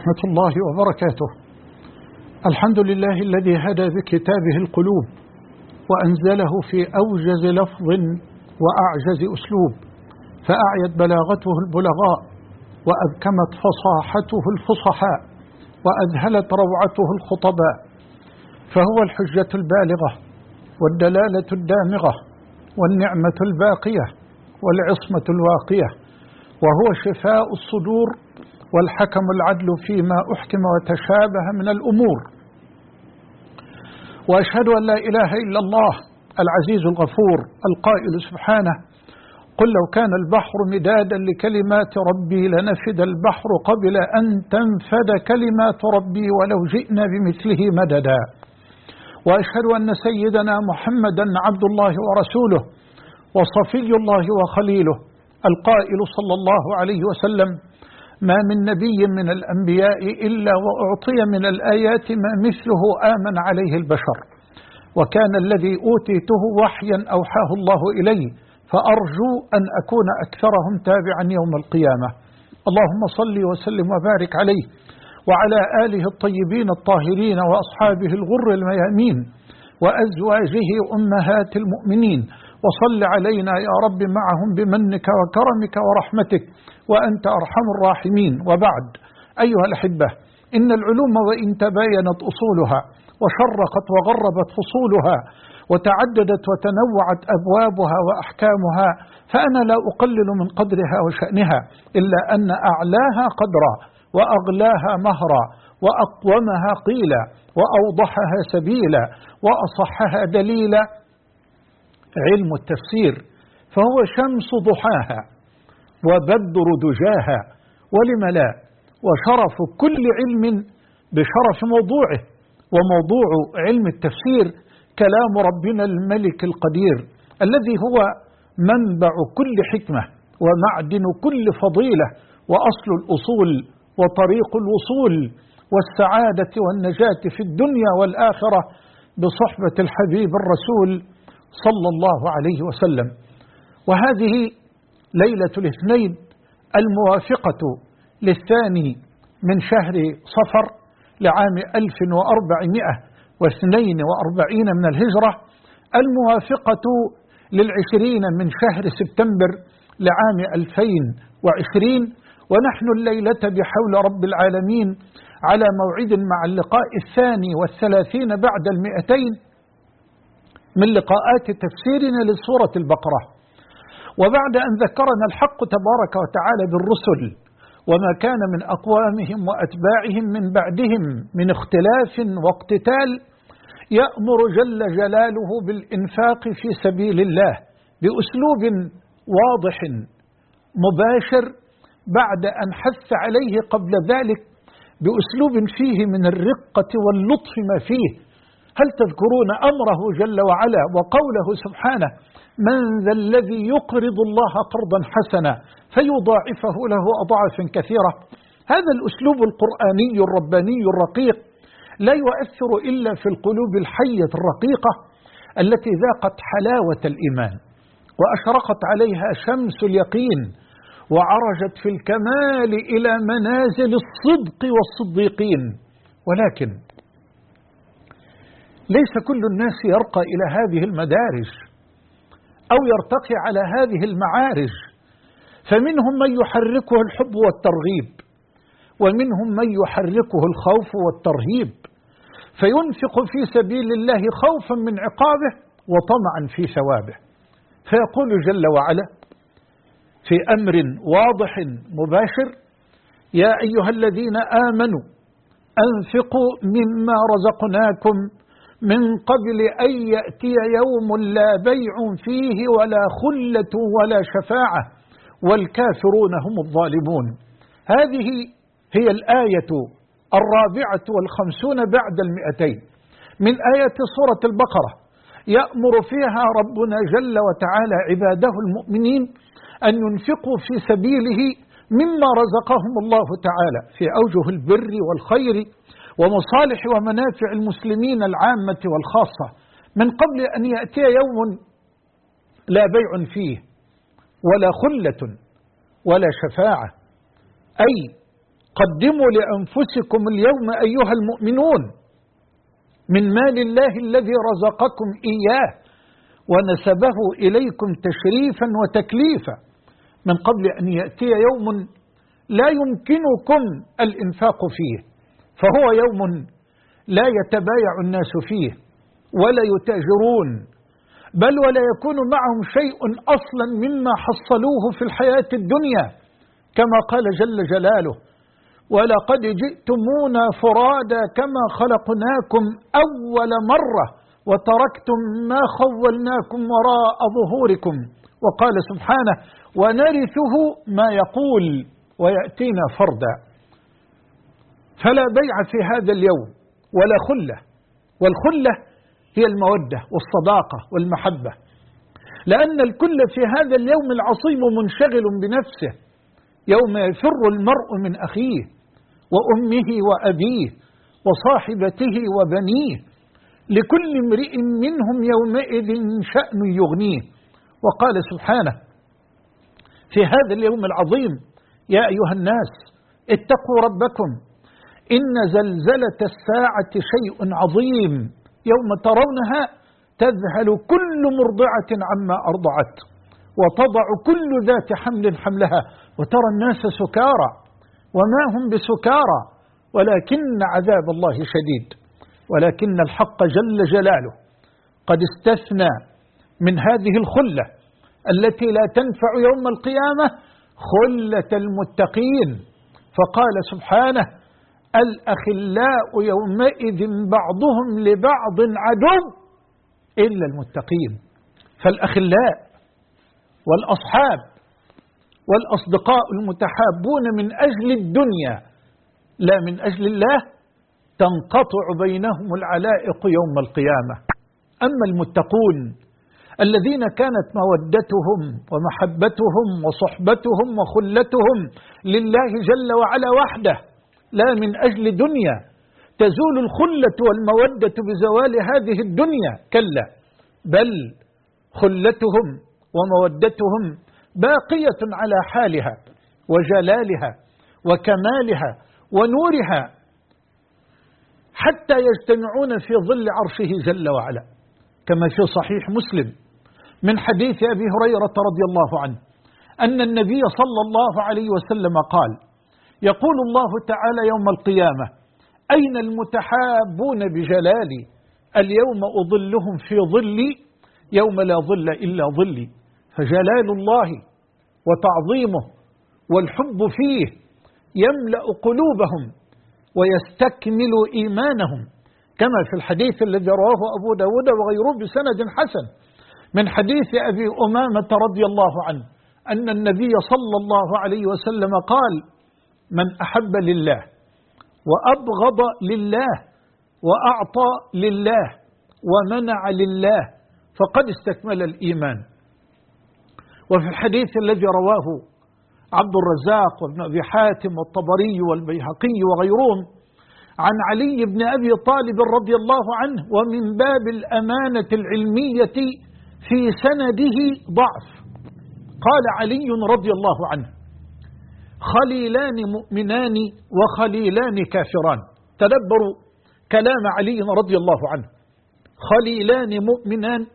ورحمة الله وبركاته. الحمد لله الذي هدى بكتابه القلوب وأنزله في أوجز لفظ وأعجز أسلوب، فأعيت بلاغته البلغاء وأبكمت فصاحته الفصحاء وأذهلت روعته الخطباء، فهو الحجة البالغة والدلالة الدامغة والنعمة الباقية والعصمة الواقية، وهو شفاء الصدور والحكم العدل فيما أحكم وتشابه من الأمور. وأشهد أن لا إله إلا الله العزيز الغفور القائل سبحانه: قل لو كان البحر مدادا لكلمات ربي لنفد البحر قبل أن تنفد كلمات ربي ولو جئنا بمثله مددا. وأشهد أن سيدنا محمدا عبد الله ورسوله وصفي الله وخليله القائل صلى الله عليه وسلم: ما من نبي من الأنبياء إلا وأعطي من الآيات ما مثله آمن عليه البشر، وكان الذي أوتيته وحيا أوحاه الله إلي، فأرجو أن أكون أكثرهم تابعا يوم القيامة. اللهم صل وسلم وبارك عليه وعلى آله الطيبين الطاهرين وأصحابه الغر الميامين وأزواجه أمهات المؤمنين، وصل علينا يا رب معهم بمنك وكرمك ورحمتك وأنت أرحم الراحمين. وبعد، أيها الأحبة، إن العلوم وإن تباينت أصولها وشرقت وغربت فصولها وتعددت وتنوعت أبوابها وأحكامها، فأنا لا أقلل من قدرها وشأنها، إلا أن أعلاها قدرا وأغلاها مهرا وأقومها قيلا وأوضحها سبيلا وأصحها دليلا علم التفسير، فهو شمس ضحاها وبدر دجاها، ولم لا، وشرف كل علم بشرف موضوعه، وموضوع علم التفسير كلام ربنا الملك القدير الذي هو منبع كل حكمة ومعدن كل فضيلة وأصل الأصول وطريق الوصول والسعادة والنجاة في الدنيا والآخرة بصحبة الحبيب الرسول صلى الله عليه وسلم. وهذه ليلة الاثنين الموافقة للثاني من شهر صفر لعام 1442 من الهجرة، الموافقة لل20 من شهر سبتمبر لعام 2020، ونحن الليلة بحول رب العالمين على موعد مع اللقاء 32 بعد 200 من لقاءات تفسيرنا لسورة البقرة. وبعد أن ذكرنا الحق تبارك وتعالى بالرسل وما كان من أقوامهم وأتباعهم من بعدهم من اختلاف واقتتال، يأمر جل جلاله بالإنفاق في سبيل الله بأسلوب واضح مباشر، بعد أن حث عليه قبل ذلك بأسلوب فيه من الرقة واللطف ما فيه. هل تذكرون أمره جل وعلا وقوله سبحانه: من ذا الذي يقرض الله قرضا حسنا فيضاعفه له أضعافا كثيرة؟ هذا الأسلوب القرآني الرباني الرقيق لا يؤثر إلا في القلوب الحية الرقيقة التي ذاقت حلاوة الإيمان وأشرقت عليها شمس اليقين وعرجت في الكمال إلى منازل الصدق والصديقين. ولكن ليس كل الناس يرقى إلى هذه المدارج أو يرتقي على هذه المعارج، فمنهم من يحركه الحب والترغيب، ومنهم من يحركه الخوف والترهيب، فينفق في سبيل الله خوفا من عقابه وطمعا في ثوابه، فيقول جل وعلا في أمر واضح مباشر: يا أيها الذين آمنوا أنفقوا مما رزقناكم من قبل أن يأتي يوم لا بيع فيه ولا خلة ولا شفاعة والكافرون هم الظالمون. هذه هي الآية 54 بعد 200 من آية سورة البقرة، يأمر فيها ربنا جل وتعالى عباده المؤمنين أن ينفقوا في سبيله مما رزقهم الله تعالى في أوجه البر والخير ومصالح ومنافع المسلمين العامة والخاصة، من قبل أن يأتي يوم لا بيع فيه ولا خلة ولا شفاعة، أي قدموا لأنفسكم اليوم أيها المؤمنون من مال الله الذي رزقكم إياه ونسبه إليكم تشريفا وتكليفا من قبل أن يأتي يوم لا يمكنكم الإنفاق فيه، فهو يوم لا يتبايع الناس فيه ولا يتاجرون، بل ولا يكون معهم شيء أصلا مما حصلوه في الحياة الدنيا، كما قال جل جلاله: ولقد جئتمونا فرادا كما خلقناكم أول مرة وتركتم ما خولناكم وراء ظهوركم. وقال سبحانه: ونرثه ما يقول ويأتينا فردا. فلا بيع في هذا اليوم ولا خلة، والخلة هي المودة والصداقة والمحبة، لأن الكل في هذا اليوم العصيب منشغل بنفسه، يوم يفر المرء من أخيه وأمه وأبيه وصاحبته وبنيه، لكل امرئ منهم يومئذ شأن يغنيه. وقال سبحانه في هذا اليوم العظيم: يا أيها الناس اتقوا ربكم إن زلزلة الساعة شيء عظيم يوم ترونها تذهل كل مرضعة عما أرضعت وتضع كل ذات حمل حملها وترى الناس سكارى وما هم بسكارى ولكن عذاب الله شديد. ولكن الحق جل جلاله قد استثنى من هذه الخلة التي لا تنفع يوم القيامة خلة المتقين، فقال سبحانه: الأخلاء يومئذ بعضهم لبعض عدو إلا المتقين. فالأخلاء والأصحاب والأصدقاء المتحابون من أجل الدنيا لا من أجل الله تنقطع بينهم العلائق يوم القيامة. أما المتقون الذين كانت مودتهم ومحبتهم وصحبتهم وخلتهم لله جل وعلا وحده لا من أجل دنيا، تزول الخلة والمودة بزوال هذه الدنيا، كلا، بل خلتهم ومودتهم باقية على حالها وجلالها وكمالها ونورها حتى يجتمعون في ظل عرشه جل وعلا، كما في صحيح مسلم من حديث أبي هريرة رضي الله عنه أن النبي صلى الله عليه وسلم قال: يقول الله تعالى يوم القيامة: أين المتحابون بجلالي؟ اليوم أظلهم في ظلي يوم لا ظل إلا ظلي. فجلال الله وتعظيمه والحب فيه يملأ قلوبهم ويستكمل إيمانهم، كما في الحديث الذي رواه أبو داود وغيره بسند حسن من حديث أبي أمامة رضي الله عنه أن النبي صلى الله عليه وسلم قال: من أحب لله وأبغض لله وأعطى لله ومنع لله فقد استكمل الإيمان. وفي الحديث الذي رواه عبد الرزاق وابن أبي حاتم والطبري والبيهقي وغيرهم عن علي بن أبي طالب رضي الله عنه، ومن باب الأمانة العلمية في سنده ضعف، قال علي رضي الله عنه: خليلان مؤمنان وخليلان كافران. تدبروا كلام علي رضي الله عنه: خليلان مؤمنان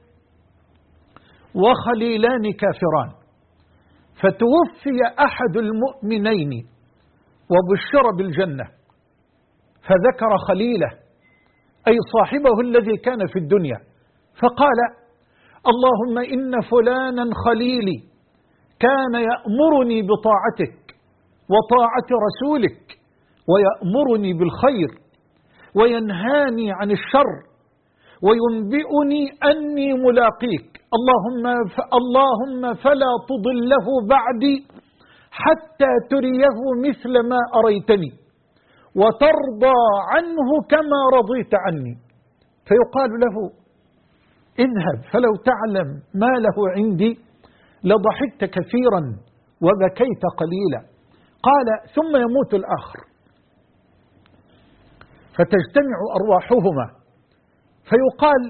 وخليلان كافران. فتوفي أحد المؤمنين وبشر بالجنة فذكر خليله أي صاحبه الذي كان في الدنيا، فقال: اللهم إن فلانا خليلي كان يأمرني بطاعتك وطاعة رسولك ويأمرني بالخير وينهاني عن الشر وينبئني أني ملاقيك، اللهم فلا تضله بعدي حتى تريه مثل ما أريتني وترضى عنه كما رضيت عني. فيقال له: اذهب فلو تعلم ما له عندي لضحكت كثيرا وبكيت قليلا. قال: ثم يموت الآخر فتجتمع أرواحهما فيقال: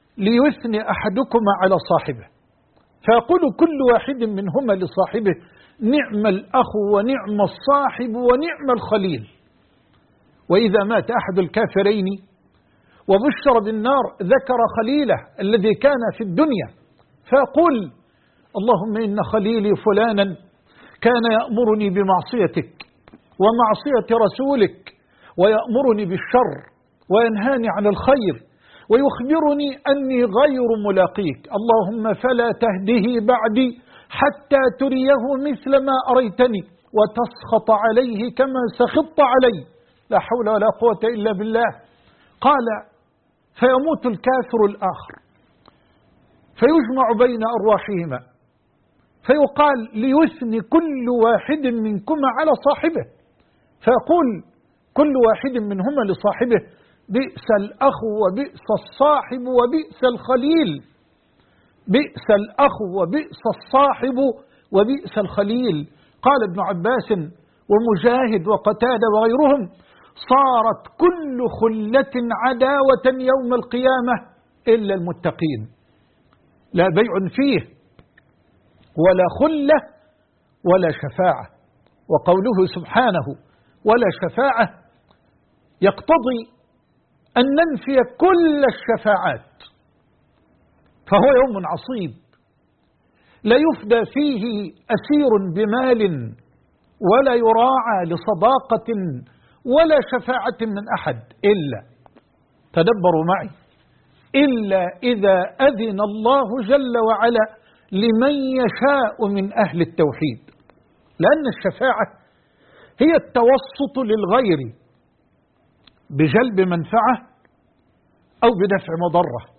ليثني أحدكما على صاحبه، فيقول كل واحد منهما لصاحبه: نعم الأخ ونعم الصاحب ونعم الخليل. وإذا مات أحد الكافرين وبشر بالنار ذكر خليله الذي كان في الدنيا فيقول اللهم إن خليلي فلانا كان يأمرني بمعصيتك ومعصية رسولك ويأمرني بالشر وينهاني عن الخير ويخبرني أني غير ملاقيك، اللهم فلا تهده بعدي حتى تريه مثل ما أريتني وتسخط عليه كما سخطت علي. لا حول ولا قوة إلا بالله. قال فيموت الكافر الآخر فيجمع بين أرواحهما فيقال ليثني كل واحد منكما على صاحبه، فيقول كل واحد منهما لصاحبه بئس الأخ وبئس الصاحب وبئس الخليل، بئس الأخ وبئس الصاحب وبئس الخليل. قال ابن عباس ومجاهد وقتادة وغيرهم صارت كل خلة عداوة يوم القيامة إلا المتقين، لا بيع فيه ولا خلة ولا شفاعة. وقوله سبحانه ولا شفاعة يقتضي أن ننفي كل الشفاعات، فهو يوم عصيب لا يفدى فيه أسير بمال ولا يراعى لصداقة ولا شفاعة من أحد إلا، تدبروا معي، إلا إذا أذن الله جل وعلا لمن يشاء من أهل التوحيد، لأن الشفاعة هي التوسط للغير بجلب منفعة أو بدفع مضرة.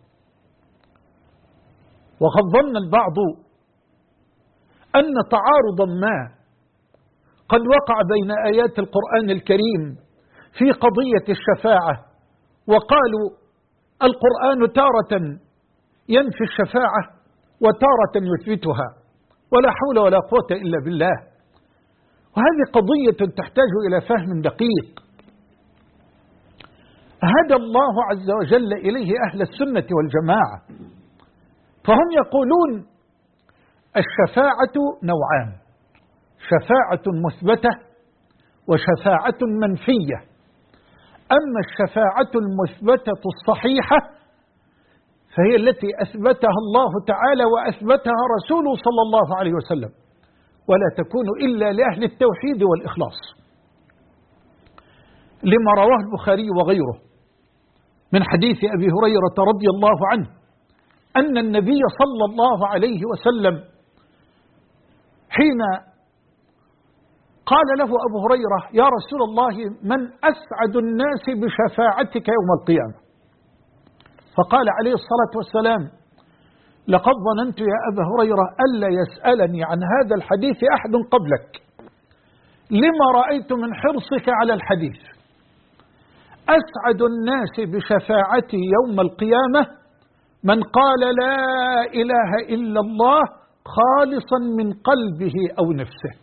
وقد ظن البعض أن تعارضا ما قد وقع بين آيات القرآن الكريم في قضية الشفاعة، وقالوا القرآن تارة ينفي الشفاعة وتارة يثبتها، ولا حول ولا قوة إلا بالله. وهذه قضية تحتاج إلى فهم دقيق هدى الله عز وجل إليه أهل السنة والجماعة، فهم يقولون الشفاعة نوعان، شفاعة مثبتة وشفاعة منفية. أما الشفاعة المثبتة الصحيحة فهي التي أثبتها الله تعالى وأثبتها رسوله صلى الله عليه وسلم، ولا تكون إلا لأهل التوحيد والإخلاص، لما رواه البخاري وغيره من حديث أبي هريرة رضي الله عنه أن النبي صلى الله عليه وسلم حين قال له أبو هريرة يا رسول الله من أسعد الناس بشفاعتك يوم القيامة، فقال عليه الصلاة والسلام لقد ظننت يا أبا هريرة ألا يسألني عن هذا الحديث أحد قبلك لما رأيت من حرصك على الحديث. أسعد الناس بشفاعتي يوم القيامة من قال لا إله إلا الله خالصا من قلبه أو نفسه.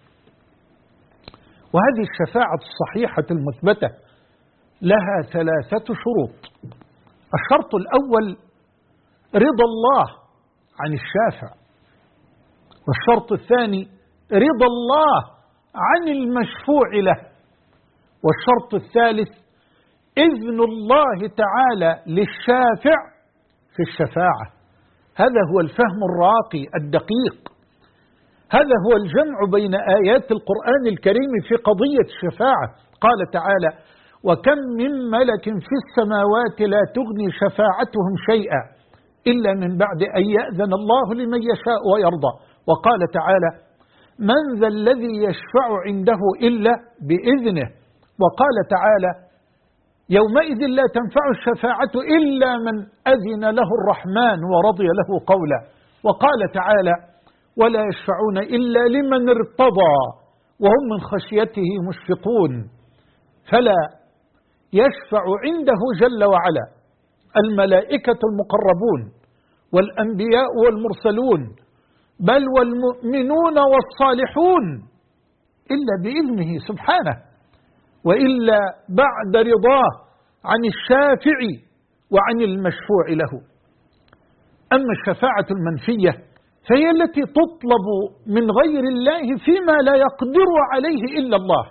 وهذه الشفاعة الصحيحة المثبتة لها 3 شروط. الشرط الأول رضا الله عن الشافع، والشرط الثاني رضا الله عن المشفوع له، والشرط الثالث إذن الله تعالى للشافع في الشفاعة. هذا هو الفهم الراقي الدقيق، هذا هو الجمع بين آيات القرآن الكريم في قضية الشفاعة. قال تعالى وكم من ملك في السماوات لا تغني شفاعتهم شيئا إلا من بعد أن يأذن الله لمن يشاء ويرضى. وقال تعالى من ذا الذي يشفع عنده إلا بإذنه. وقال تعالى يومئذ لا تنفع الشفاعة إلا من أذن له الرحمن ورضي له قولا. وقال تعالى ولا يشفعون إلا لمن ارتضى وهم من خشيته مشفقون. فلا يشفع عنده جل وعلا الملائكة المقربون والأنبياء والمرسلون بل والمؤمنون والصالحون إلا بإذنه سبحانه، وإلا بعد رضاه عن الشافع وعن المشفوع له. أما الشفاعة المنفية فهي التي تطلب من غير الله فيما لا يقدر عليه إلا الله.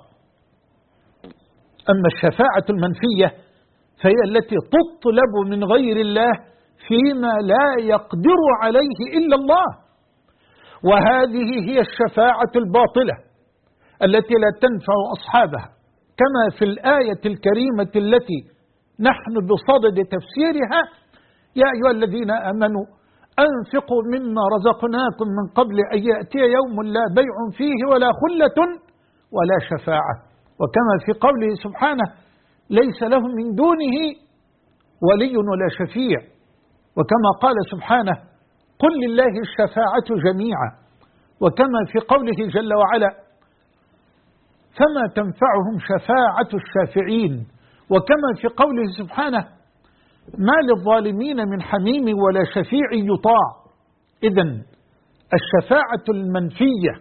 أما الشفاعة المنفية فهي التي تطلب من غير الله فيما لا يقدر عليه إلا الله. وهذه هي الشفاعة الباطلة التي لا تنفع أصحابها، كما في الآية الكريمة التي نحن بصدد تفسيرها: يا أيها الذين آمنوا أنفقوا مما رزقناكم من قبل أن يأتي يوم لا بيع فيه ولا خلة ولا شفاعة. وكما في قوله سبحانه: ليس لهم من دونه ولي ولا شفيع. وكما قال سبحانه: قل لله الشفاعة جميعا. وكما في قوله جل وعلا: فما تنفعهم شفاعة الشافعين. وكما في قوله سبحانه: ما للظالمين من حميم ولا شفيع يطاع. إذن الشفاعة المنفية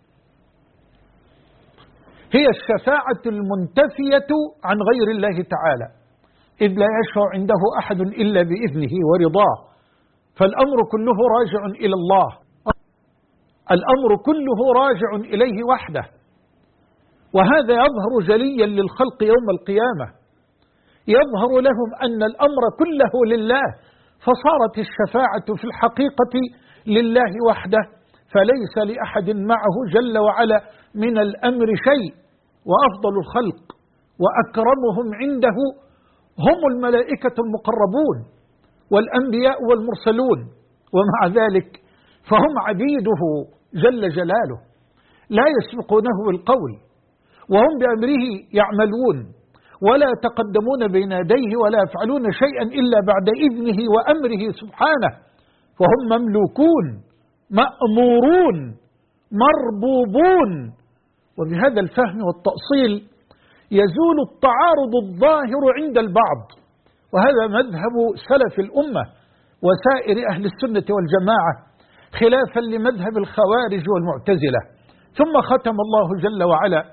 هي الشفاعة المنتفية عن غير الله تعالى، إذ لا يشفع عنده أحد إلا بإذنه ورضاه، فالأمر كله راجع إلى الله، الأمر كله راجع إليه وحده. وهذا يظهر جليا للخلق يوم القيامة، يظهر لهم أن الأمر كله لله، فصارت الشفاعة في الحقيقة لله وحده، فليس لأحد معه جل وعلا من الأمر شيء. وأفضل الخلق وأكرمهم عنده هم الملائكة المقربون والأنبياء والمرسلون، ومع ذلك فهم عبيده جل جلاله، لا يسبقونه بالقول وهم بأمره يعملون، ولا يتقدمون بين يديه ولا يفعلون شيئا إلا بعد إذنه وأمره سبحانه، فهم مملوكون مأمورون مربوبون. وبهذا الفهم والتأصيل يزول التعارض الظاهر عند البعض، وهذا مذهب سلف الأمة وسائر أهل السنة والجماعة، خلافا لمذهب الخوارج والمعتزلة. ثم ختم الله جل وعلا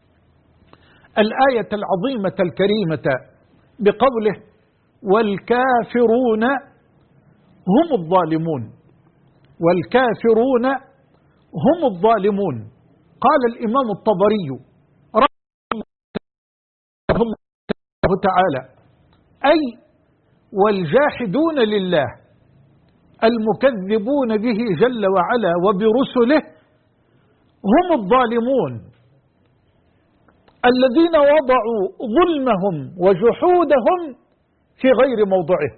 الآية العظيمة الكريمة بقوله: والكافرون هم الظالمون. والكافرون هم الظالمون. قال الإمام الطبري رحمه الله تعالى: أي والجاحدون لله المكذبون به جل وعلا وبرسله هم الظالمون الذين وضعوا ظلمهم وجحودهم في غير موضعه،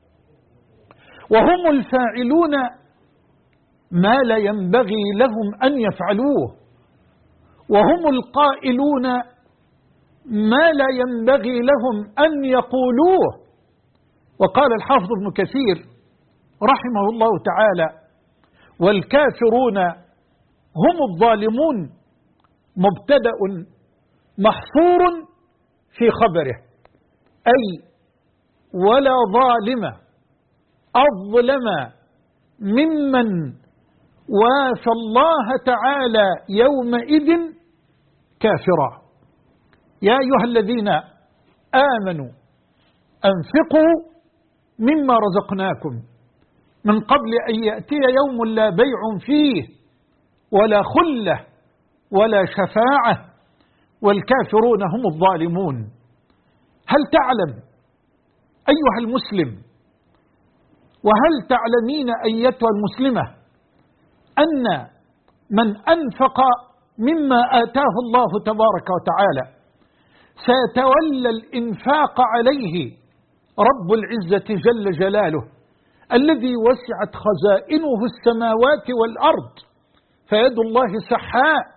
وهم الفاعلون ما لا ينبغي لهم أن يفعلوه، وهم القائلون ما لا ينبغي لهم أن يقولوه. وقال الحافظ ابن كثير رحمه الله تعالى: والكافرون هم الظالمون مبتدأ محصور في خبره، أي ولا ظالم أظلم ممن وافى الله تعالى يومئذ كافرا. يا أيها الذين آمنوا أنفقوا مما رزقناكم من قبل أن يأتي يوم لا بيع فيه ولا خلة ولا شفاعة والكافرون هم الظالمون. هل تعلم أيها المسلم، وهل تعلمين أيتها المسلمة، أن من أنفق مما آتاه الله تبارك وتعالى سيتولى الإنفاق عليه رب العزة جل جلاله، الذي وسعت خزائنه السماوات والأرض، فيد الله سحاء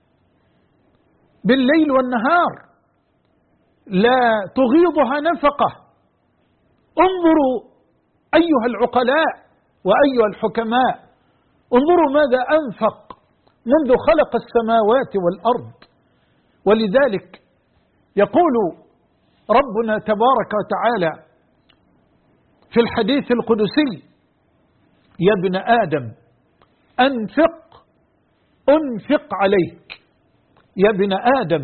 بالليل والنهار لا تغيضها نفقة. انظروا أيها العقلاء وأيها الحكماء، انظروا ماذا أنفق منذ خلق السماوات والأرض. ولذلك يقول ربنا تبارك وتعالى في الحديث القدسي: يا ابن آدم أنفق عليك. يا ابن آدم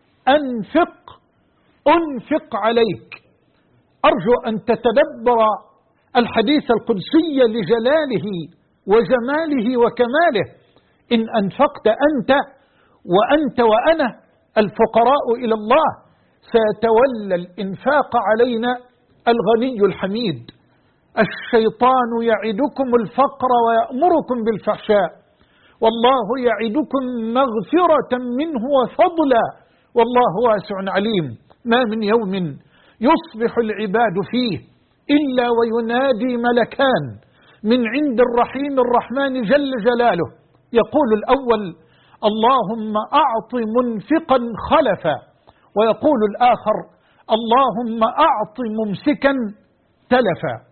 أنفق عليك. أرجو أن تتدبر الحديث القدسي لجلاله وجماله وكماله. إن أنفقت أنت وأنت وأنا الفقراء إلى الله سيتولى الإنفاق علينا الغني الحميد. الشيطان يعدكم الفقر ويأمركم بالفحشاء، والله يعدكم مغفرة منه وفضلا، والله واسع عليم. ما من يوم يصبح العباد فيه إلا وينادي ملكان من عند الرحيم الرحمن جل جلاله، يقول الأول: اللهم أعط منفقا خلفا، ويقول الآخر: اللهم أعط ممسكا تلفا.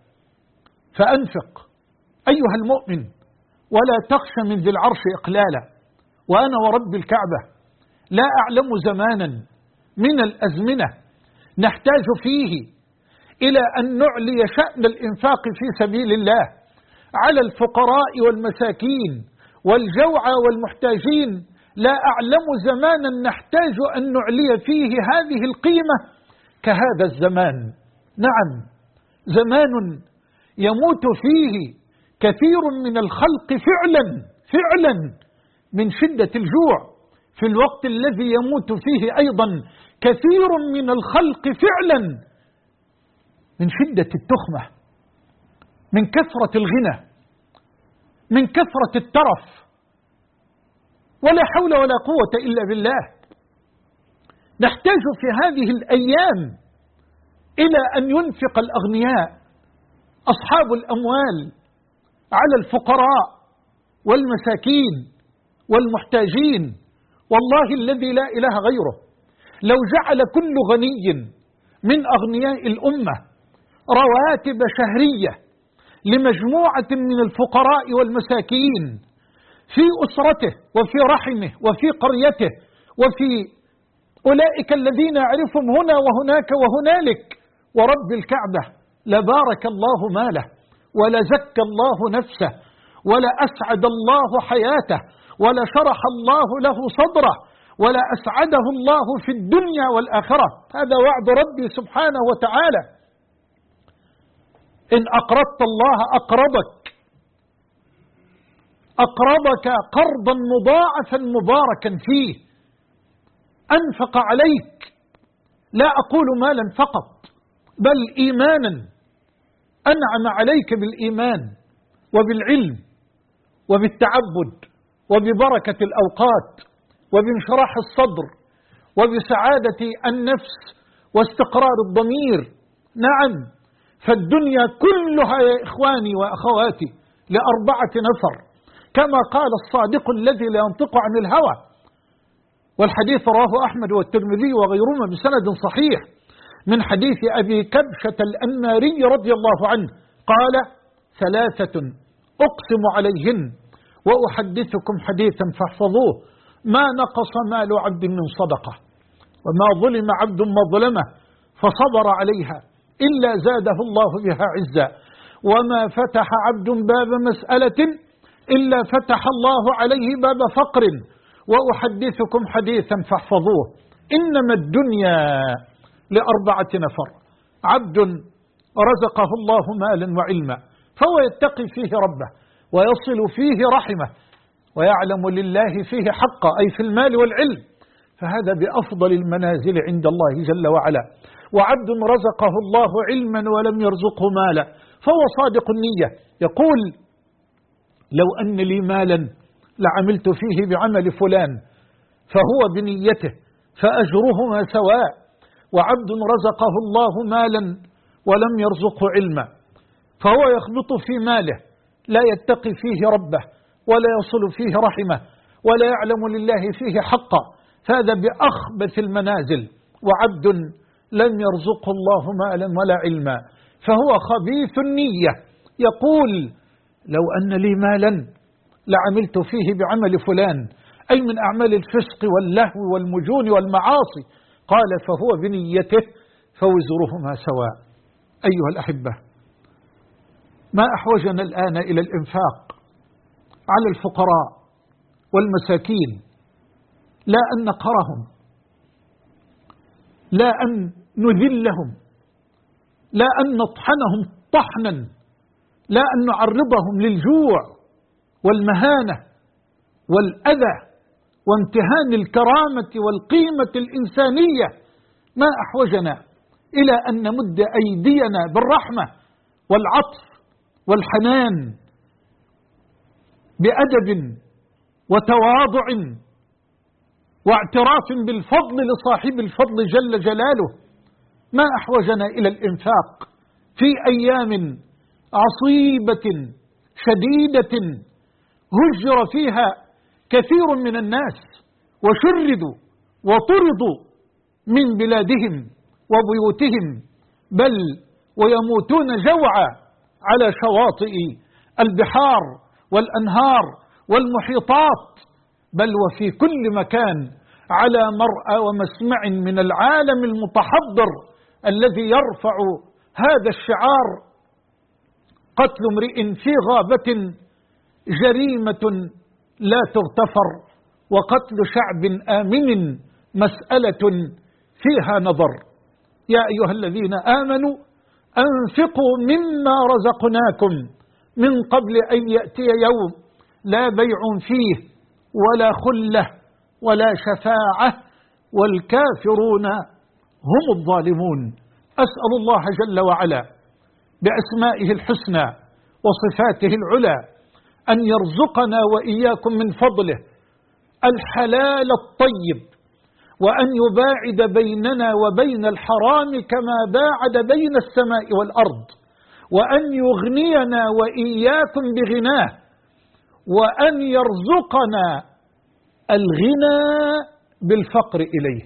فأنفق أيها المؤمن ولا تخش من ذي العرش إقلالا. وأنا ورب الكعبة لا أعلم زمانا من الأزمنة نحتاج فيه إلى أن نعلي شأن الإنفاق في سبيل الله على الفقراء والمساكين والجوعى والمحتاجين. لا أعلم زمانا نحتاج أن نعلي فيه هذه القيمة كهذا الزمان. نعم، زمان يموت فيه كثير من الخلق فعلا من شدة الجوع، في الوقت الذي يموت فيه أيضا كثير من الخلق فعلا من شدة التخمة، من كثرة الغنى، من كثرة الترف، ولا حول ولا قوة إلا بالله. نحتاج في هذه الأيام إلى أن ينفق الأغنياء أصحاب الأموال على الفقراء والمساكين والمحتاجين. والله الذي لا إله غيره لو جعل كل غني من أغنياء الأمة رواتب شهرية لمجموعة من الفقراء والمساكين في أسرته وفي رحمه وفي قريته وفي أولئك الذين يعرفهم هنا وهناك وهنالك، ورب الكعبة لبارك الله ماله ولزكى الله نفسه ولا أسعد الله حياته ولا شرح الله له صدره ولا أسعده الله في الدنيا والآخرة. هذا وعد ربي سبحانه وتعالى: إن أقرضت الله أقرضك قرضا مضاعفا مباركا فيه. أنفق عليك، لا أقول مالا فقط بل إيمانا، أنعم عليك بالإيمان وبالعلم وبالتعبد وببركة الأوقات وبانشراح الصدر وبسعادة النفس واستقرار الضمير. نعم، فالدنيا كلها يا إخواني وأخواتي ل4 نفر، كما قال الصادق الذي لا ينطق عن الهوى، والحديث رواه أحمد والترمذي وغيرهما بسند صحيح من حديث أبي كبشة الأنماري رضي الله عنه قال: 3 أقسم عليهن وأحدثكم حديثا فاحفظوه: ما نقص مال عبد من صدقة، وما ظلم عبد مظلمة فصبر عليها إلا زاده الله بها عزا، وما فتح عبد باب مسألة إلا فتح الله عليه باب فقر، وأحدثكم حديثا فاحفظوه: إنما الدنيا ل4 نفر: عبد رزقه الله مالا وعلما فهو يتقي فيه ربه ويصل فيه رحمه ويعلم لله فيه حقا، أي في المال والعلم، فهذا بأفضل المنازل عند الله جل وعلا. وعبد رزقه الله علما ولم يرزقه مالا فهو صادق النية، يقول: لو أن لي مالا لعملت فيه بعمل فلان فهو بنيته فأجرهما سواء. وعبد رزقه الله مالا ولم يرزقه علما فهو يخبط في ماله لا يتقي فيه ربه ولا يصل فيه رحمه ولا يعلم لله فيه حقا، فهذا بأخبث المنازل. وعبد لم يرزقه الله مالا ولا علما فهو خبيث النية، يقول: لو أن لي مالا لعملت فيه بعمل فلان، أي من أعمال الفسق واللهو والمجون والمعاصي، قال: فهو بنيته فوزرهما سواء. أيها الأحبة، ما أحوجنا الآن إلى الإنفاق على الفقراء والمساكين، لا أن نقهرهم، لا أن نذلهم، لا أن نطحنهم طحنا، لا أن نعرضهم للجوع والمهانة والأذى وامتهان الكرامة والقيمة الإنسانية، ما أحوجنا إلى أن نمد أيدينا بالرحمة والعطف والحنان بأدب وتواضع واعتراف بالفضل لصاحب الفضل جل جلاله. ما أحوجنا إلى الإنفاق في أيام عصيبة شديدة هجر فيها كثير من الناس وشردوا وطردوا من بلادهم وبيوتهم، بل ويموتون جوعا على شواطئ البحار والأنهار والمحيطات، بل وفي كل مكان على مرأى ومسمع من العالم المتحضر الذي يرفع هذا الشعار: قتل امرئ في غابة جريمة لا تغتفر، وقتل شعب آمن مسألة فيها نظر. يا أيها الذين آمنوا أنفقوا مما رزقناكم من قبل أن يأتي يوم لا بيع فيه ولا خلة ولا شفاعة والكافرون هم الظالمون. أسأل الله جل وعلا بأسمائه الحسنى وصفاته العلى أن يرزقنا وإياكم من فضله الحلال الطيب، وأن يباعد بيننا وبين الحرام كما باعد بين السماء والأرض، وأن يغنينا وإياكم بغناه، وأن يرزقنا الغنى بالفقر إليه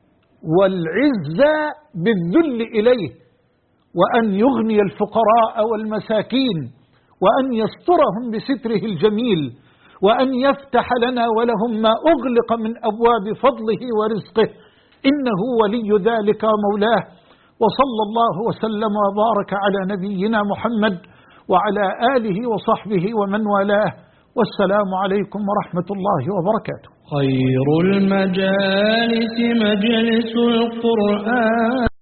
والعزة بالذل إليه، وأن يغني الفقراء والمساكين، وأن يسترهم بستره الجميل، وأن يفتح لنا ولهم ما أغلق من أبواب فضله ورزقه، إنه ولي ذلك ومولاه. وصلى الله وسلم وبارك على نبينا محمد وعلى آله وصحبه ومن والاه، والسلام عليكم ورحمة الله وبركاته. خير المجالس مجلس القرآن.